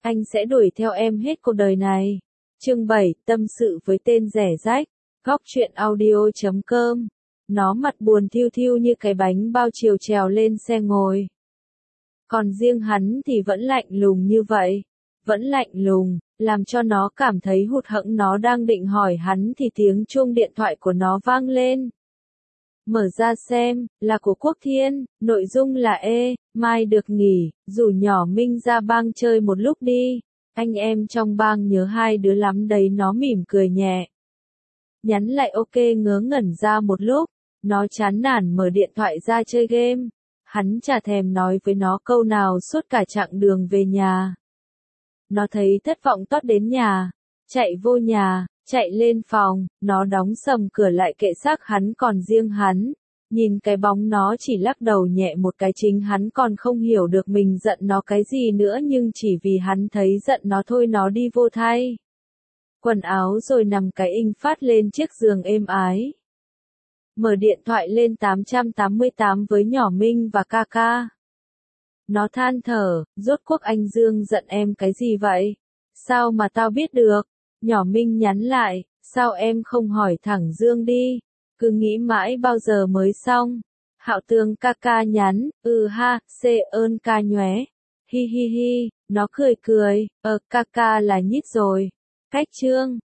Anh sẽ đuổi theo em hết cuộc đời này. Chương 7, tâm sự với tên rẻ rách. Góc truyện audio.com. Nó mặt buồn thiu thiu như cái bánh bao chiều trèo lên xe ngồi. Còn riêng hắn thì vẫn lạnh lùng như vậy. Vẫn lạnh lùng, làm cho nó cảm thấy hụt hẫng. Nó đang định hỏi hắn thì tiếng chuông điện thoại của nó vang lên. Mở ra xem, là của Quốc Thiên, nội dung là mai được nghỉ, rủ nhỏ Minh ra bang chơi một lúc đi. Anh em trong bang nhớ hai đứa lắm đấy. Nó mỉm cười nhẹ. Nhắn lại ok, ngớ ngẩn ra một lúc. Nó chán nản mở điện thoại ra chơi game. Hắn chả thèm nói với nó câu nào suốt cả chặng đường về nhà. Nó thấy thất vọng toát đến nhà. Chạy vô nhà, chạy lên phòng, nó đóng sầm cửa lại kệ xác hắn còn riêng hắn. Nhìn cái bóng nó chỉ lắc đầu nhẹ một cái, chính hắn còn không hiểu được mình giận nó cái gì nữa, nhưng chỉ vì hắn thấy giận nó thôi nó đi vô thay quần áo rồi nằm cái inh phát lên chiếc giường êm ái. Mở điện thoại lên 888 với nhỏ Minh và ca ca. Nó than thở, rốt cuộc anh Dương giận em cái gì vậy? Sao mà tao biết được? Nhỏ Minh nhắn lại, sao em không hỏi thẳng Dương đi? Cứ nghĩ mãi bao giờ mới xong. Hạo Tường ca ca nhắn, ha, ơn ca nhóe. Hi hi hi, nó cười cười, ca ca là nhít rồi. Cách chương.